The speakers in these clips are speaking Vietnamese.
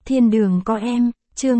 Thiên đường có em, chương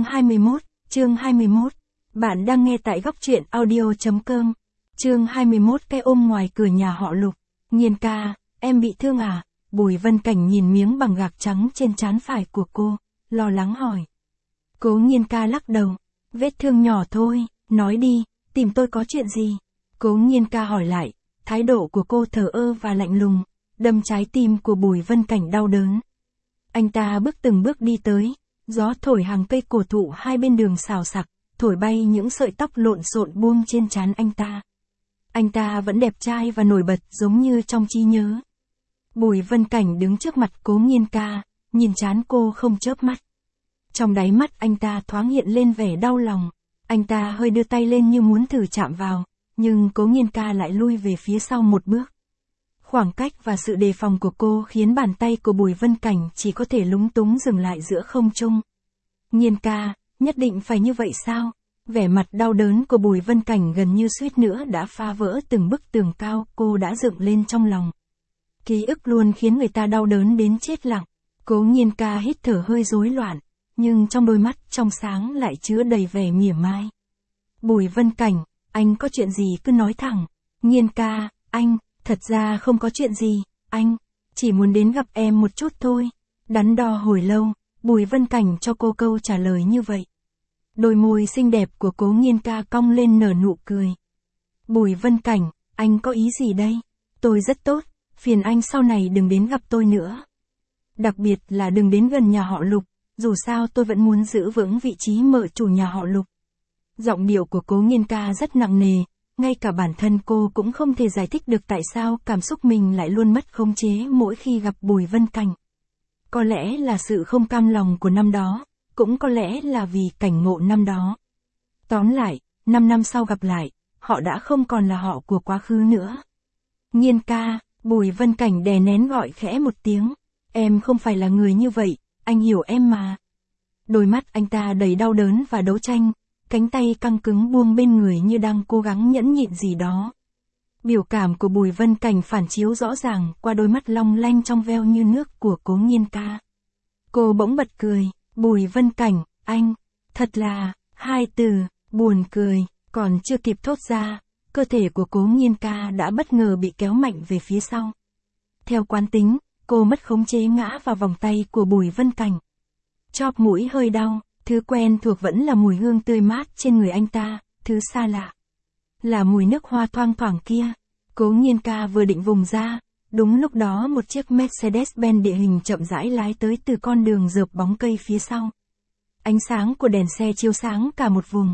21. Bạn đang nghe tại góc truyện audio.com. Chương 21. Cái ôm ngoài cửa nhà họ Lục. Nhiên ca, em bị thương à? Bùi Vân Cảnh nhìn miếng bằng gạc trắng trên trán phải của cô, lo lắng hỏi. Cố Nhiên ca lắc đầu. Vết thương nhỏ thôi, nói đi, tìm tôi có chuyện gì? Cố Nhiên ca hỏi lại, thái độ của cô thờ ơ và lạnh lùng, đâm trái tim của Bùi Vân Cảnh đau đớn. Anh ta từng bước đi tới, gió thổi hàng cây cổ thụ hai bên đường xào xạc, thổi bay những sợi tóc lộn xộn buông trên trán anh ta. Anh ta vẫn đẹp trai và nổi bật giống như trong trí nhớ. Bùi Vân Cảnh đứng trước mặt Cố Nhiên ca, nhìn trán cô không chớp mắt. Trong đáy mắt anh ta thoáng hiện lên vẻ đau lòng, anh ta hơi đưa tay lên như muốn thử chạm vào, nhưng Cố Nhiên ca lại lui về phía sau một bước. Khoảng cách và sự đề phòng của cô khiến bàn tay của Bùi Vân Cảnh chỉ có thể lúng túng dừng lại giữa không trung. Nhiên ca, nhất định phải như vậy sao? Vẻ mặt đau đớn của Bùi Vân Cảnh gần như suýt nữa đã phá vỡ từng bức tường cao cô đã dựng lên trong lòng. Ký ức luôn khiến người ta đau đớn đến chết lặng. Cố Nhiên ca hít thở hơi rối loạn, nhưng trong đôi mắt trong sáng lại chứa đầy vẻ mỉa mai. Bùi Vân Cảnh, anh có chuyện gì cứ nói thẳng. Nhiên ca, anh, thật ra không có chuyện gì, anh, chỉ muốn đến gặp em một chút thôi. Đắn đo hồi lâu, Bùi Vân Cảnh cho cô câu trả lời như vậy. Đôi môi xinh đẹp của Cố Nhiên ca cong lên nở nụ cười. Bùi Vân Cảnh, anh có ý gì đây? Tôi rất tốt, phiền anh sau này đừng đến gặp tôi nữa. Đặc biệt là đừng đến gần nhà họ Lục, dù sao tôi vẫn muốn giữ vững vị trí mợ chủ nhà họ Lục. Giọng điệu của Cố Nhiên ca rất nặng nề, ngay cả bản thân cô cũng không thể giải thích được tại sao cảm xúc mình lại luôn mất khống chế mỗi khi gặp Bùi Vân Cảnh. Có lẽ là sự không cam lòng của năm đó, cũng có lẽ là vì cảnh ngộ năm đó. Tóm lại, 5 năm sau gặp lại, họ đã không còn là họ của quá khứ nữa. Nhiên ca, Bùi Vân Cảnh đè nén gọi khẽ một tiếng. Em không phải là người như vậy, anh hiểu em mà. Đôi mắt anh ta đầy đau đớn và đấu tranh, cánh tay căng cứng buông bên người như đang cố gắng nhẫn nhịn gì đó. Biểu cảm của Bùi Vân Cảnh phản chiếu rõ ràng qua đôi mắt long lanh trong veo như nước của Cố Nhiên ca. Cô bỗng bật cười. Bùi Vân Cảnh, anh, thật là, hai từ, buồn cười, còn chưa kịp thốt ra, cơ thể của Cố Nhiên ca đã bất ngờ bị kéo mạnh về phía sau. Theo quán tính, cô mất khống chế ngã vào vòng tay của Bùi Vân Cảnh. Chóp mũi hơi đau, thứ quen thuộc vẫn là mùi hương tươi mát trên người anh ta, thứ xa lạ là mùi nước hoa thoang thoảng kia. Cố Nhiên ca vừa định vùng ra, đúng lúc đó một chiếc Mercedes-Benz địa hình chậm rãi lái tới từ con đường rợp bóng cây phía sau. Ánh sáng của đèn xe chiếu sáng cả một vùng.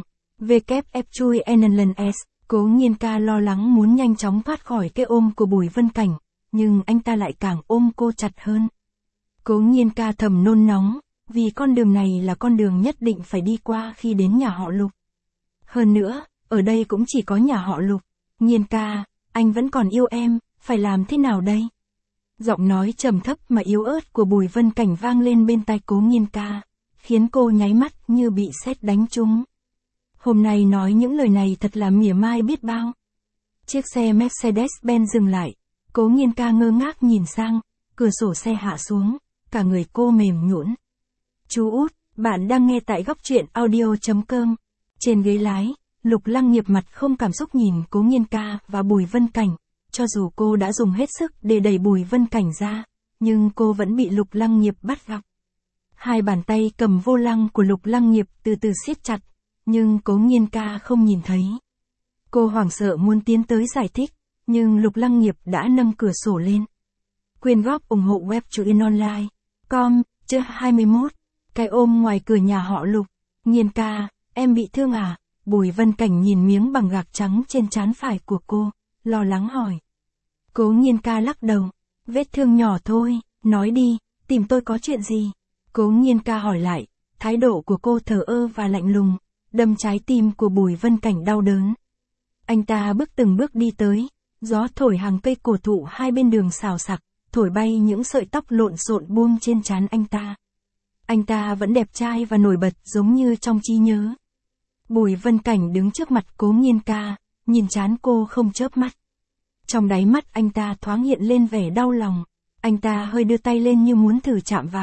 WF chui Enelens, Cố Nhiên ca lo lắng muốn nhanh chóng thoát khỏi cái ôm của Bùi Vân Cảnh, nhưng anh ta lại càng ôm cô chặt hơn. Cố Nhiên ca thầm nôn nóng, vì con đường này là con đường nhất định phải đi qua khi đến nhà họ Lục. Hơn nữa, ở đây cũng chỉ có nhà họ Lục. Nhiên ca, anh vẫn còn yêu em, phải làm thế nào đây? Giọng nói trầm thấp mà yếu ớt của Bùi Vân Cảnh vang lên bên tai Cố Nhiên ca, khiến cô nháy mắt như bị sét đánh trúng. Hôm nay nói những lời này thật là mỉa mai biết bao. Chiếc xe Mercedes-Benz dừng lại, Cố Nhiên ca ngơ ngác nhìn sang, cửa sổ xe hạ xuống, cả người cô mềm nhũn. Chú út, bạn đang nghe tại góc truyện audio.com. Trên ghế lái, Lục Lăng Nghiệp mặt không cảm xúc nhìn Cố Nhiên ca và Bùi Vân Cảnh. Cho dù cô đã dùng hết sức để đẩy Bùi Vân Cảnh ra, nhưng cô vẫn bị Lục Lăng Nghiệp bắt gặp. Hai bàn tay cầm vô lăng của Lục Lăng Nghiệp từ từ siết chặt, nhưng Cố Nhiên ca không nhìn thấy. Cô hoảng sợ muốn tiến tới giải thích, nhưng Lục Lăng Nghiệp đã nâng cửa sổ lên. Quyên góp ủng hộ web truyện online.com, chương 21. Cái ôm ngoài cửa nhà họ Lục. Nhiên ca, em bị thương à? Bùi Vân Cảnh nhìn miếng bằng gạc trắng trên trán phải của cô, lo lắng hỏi. Cố Nhiên ca lắc đầu. Vết thương nhỏ thôi, nói đi, tìm tôi có chuyện gì? Cố Nhiên ca hỏi lại, thái độ của cô thờ ơ và lạnh lùng, đâm trái tim của Bùi Vân Cảnh đau đớn. Anh ta từng bước đi tới, gió thổi hàng cây cổ thụ hai bên đường xào xạc, thổi bay những sợi tóc lộn xộn buông trên trán anh ta. Anh ta vẫn đẹp trai và nổi bật giống như trong trí nhớ. Bùi Vân Cảnh đứng trước mặt Cố Nhiên ca, nhìn trán cô không chớp mắt. Trong đáy mắt anh ta thoáng hiện lên vẻ đau lòng, anh ta hơi đưa tay lên như muốn thử chạm vào,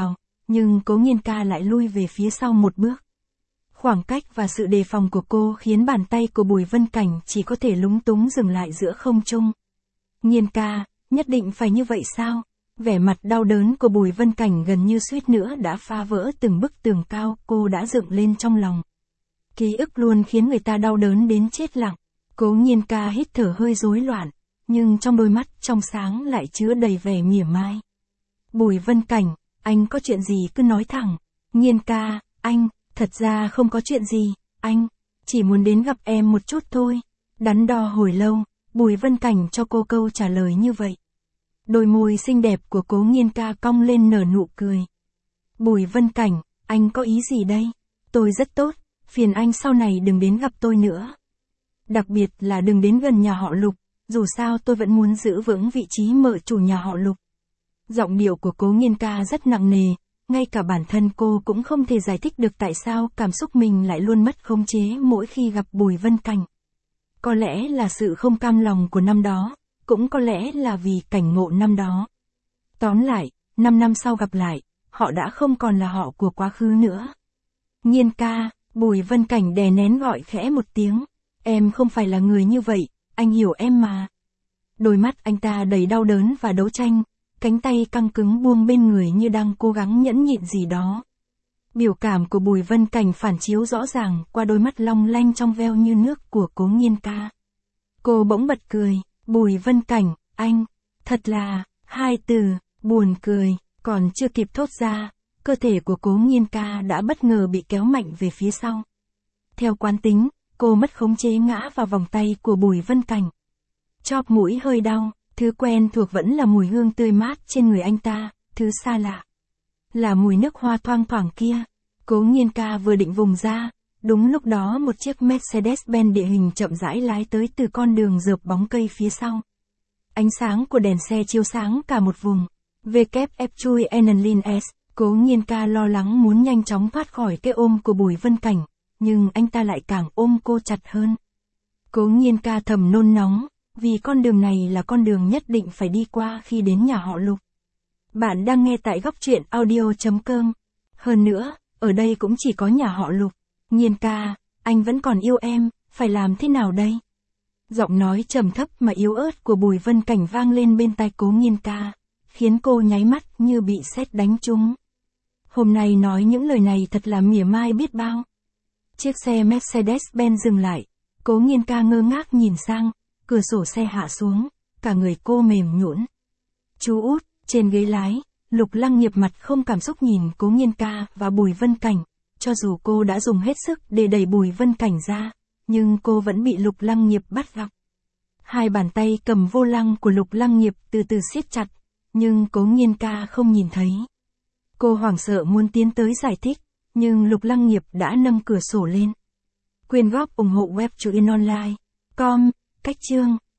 nhưng Cố Nghiên Ca lại lui về phía sau một bước. Khoảng cách và sự đề phòng của cô khiến bàn tay của Bùi Vân Cảnh chỉ có thể lúng túng dừng lại giữa không trung. Nghiên ca, nhất định phải như vậy sao? Vẻ mặt đau đớn của Bùi Vân Cảnh gần như suýt nữa đã phá vỡ từng bức tường cao cô đã dựng lên trong lòng. Ký ức luôn khiến người ta đau đớn đến chết lặng. Cố Nghiên Ca hít thở hơi rối loạn, nhưng trong đôi mắt trong sáng lại chứa đầy vẻ mỉa mai. Bùi Vân Cảnh, anh có chuyện gì cứ nói thẳng. Nghiên ca, anh, thật ra không có chuyện gì, anh, chỉ muốn đến gặp em một chút thôi. Đắn đo hồi lâu, Bùi Vân Cảnh cho cô câu trả lời như vậy. Đôi môi xinh đẹp của Cố Nghiên Ca cong lên nở nụ cười. Bùi Vân Cảnh, anh có ý gì đây? Tôi rất tốt, phiền anh sau này đừng đến gặp tôi nữa. Đặc biệt là đừng đến gần nhà họ Lục, dù sao tôi vẫn muốn giữ vững vị trí mợ chủ nhà họ Lục. Giọng điệu của Cố Nghiên Ca rất nặng nề, ngay cả bản thân cô cũng không thể giải thích được tại sao cảm xúc mình lại luôn mất khống chế mỗi khi gặp Bùi Vân Cảnh. Có lẽ là sự không cam lòng của năm đó, cũng có lẽ là vì cảnh ngộ năm đó. Tóm lại, 5 năm sau gặp lại, họ đã không còn là họ của quá khứ nữa. Nghiên ca, Bùi Vân Cảnh đè nén gọi khẽ một tiếng. Em không phải là người như vậy, anh hiểu em mà. Đôi mắt anh ta đầy đau đớn và đấu tranh, cánh tay căng cứng buông bên người như đang cố gắng nhẫn nhịn gì đó. Biểu cảm của Bùi Vân Cảnh phản chiếu rõ ràng qua đôi mắt long lanh trong veo như nước của Cố Nghiên Ca. Cô bỗng bật cười, Bùi Vân Cảnh, anh, thật là, hai từ, buồn cười, còn chưa kịp thốt ra, cơ thể của Cố Nghiên Ca đã bất ngờ bị kéo mạnh về phía sau. Theo quán tính, cô mất khống chế ngã vào vòng tay của Bùi Vân Cảnh. Chóp mũi hơi đau, thứ quen thuộc vẫn là mùi hương tươi mát trên người anh ta, thứ xa lạ là mùi nước hoa thoang thoảng kia. Cố Nghiên Ca vừa định vùng ra, đúng lúc đó một chiếc Mercedes-Benz địa hình chậm rãi lái tới từ con đường rợp bóng cây phía sau. Ánh sáng của đèn xe chiếu sáng cả một vùng. WF Chui Enlin S, Cố Nghiên Ca lo lắng muốn nhanh chóng thoát khỏi cái ôm của Bùi Vân Cảnh, nhưng anh ta lại càng ôm cô chặt hơn. Cố Nghiên Ca thầm nôn nóng, vì con đường này là con đường nhất định phải đi qua khi đến nhà họ Lục. Bạn đang nghe tại góc truyện audio.com. Hơn nữa, ở đây cũng chỉ có nhà họ Lục. Nghiên ca, anh vẫn còn yêu em, phải làm thế nào đây? Giọng nói trầm thấp mà yếu ớt của Bùi Vân Cảnh vang lên bên tai Cố Nghiên Ca, khiến cô nháy mắt như bị sét đánh trúng. Hôm nay nói những lời này thật là mỉa mai biết bao. Chiếc xe Mercedes-Benz dừng lại, Cố Nghiên Ca ngơ ngác nhìn sang, cửa sổ xe hạ xuống, cả người cô mềm nhũn. Chú út, trên ghế lái, Lục Lăng Nghiệp mặt không cảm xúc nhìn Cố Nghiên Ca và Bùi Vân Cảnh, cho dù cô đã dùng hết sức để đẩy Bùi Vân Cảnh ra, nhưng cô vẫn bị Lục Lăng Nghiệp bắt gặp. Hai bàn tay cầm vô lăng của Lục Lăng Nghiệp từ từ siết chặt, nhưng Cố Nghiên Ca không nhìn thấy. Cô hoảng sợ muốn tiến tới giải thích, nhưng Lục Lăng Nghiệp đã nâng cửa sổ lên. Quyên góp ủng hộ web truyện online.com, cách chương.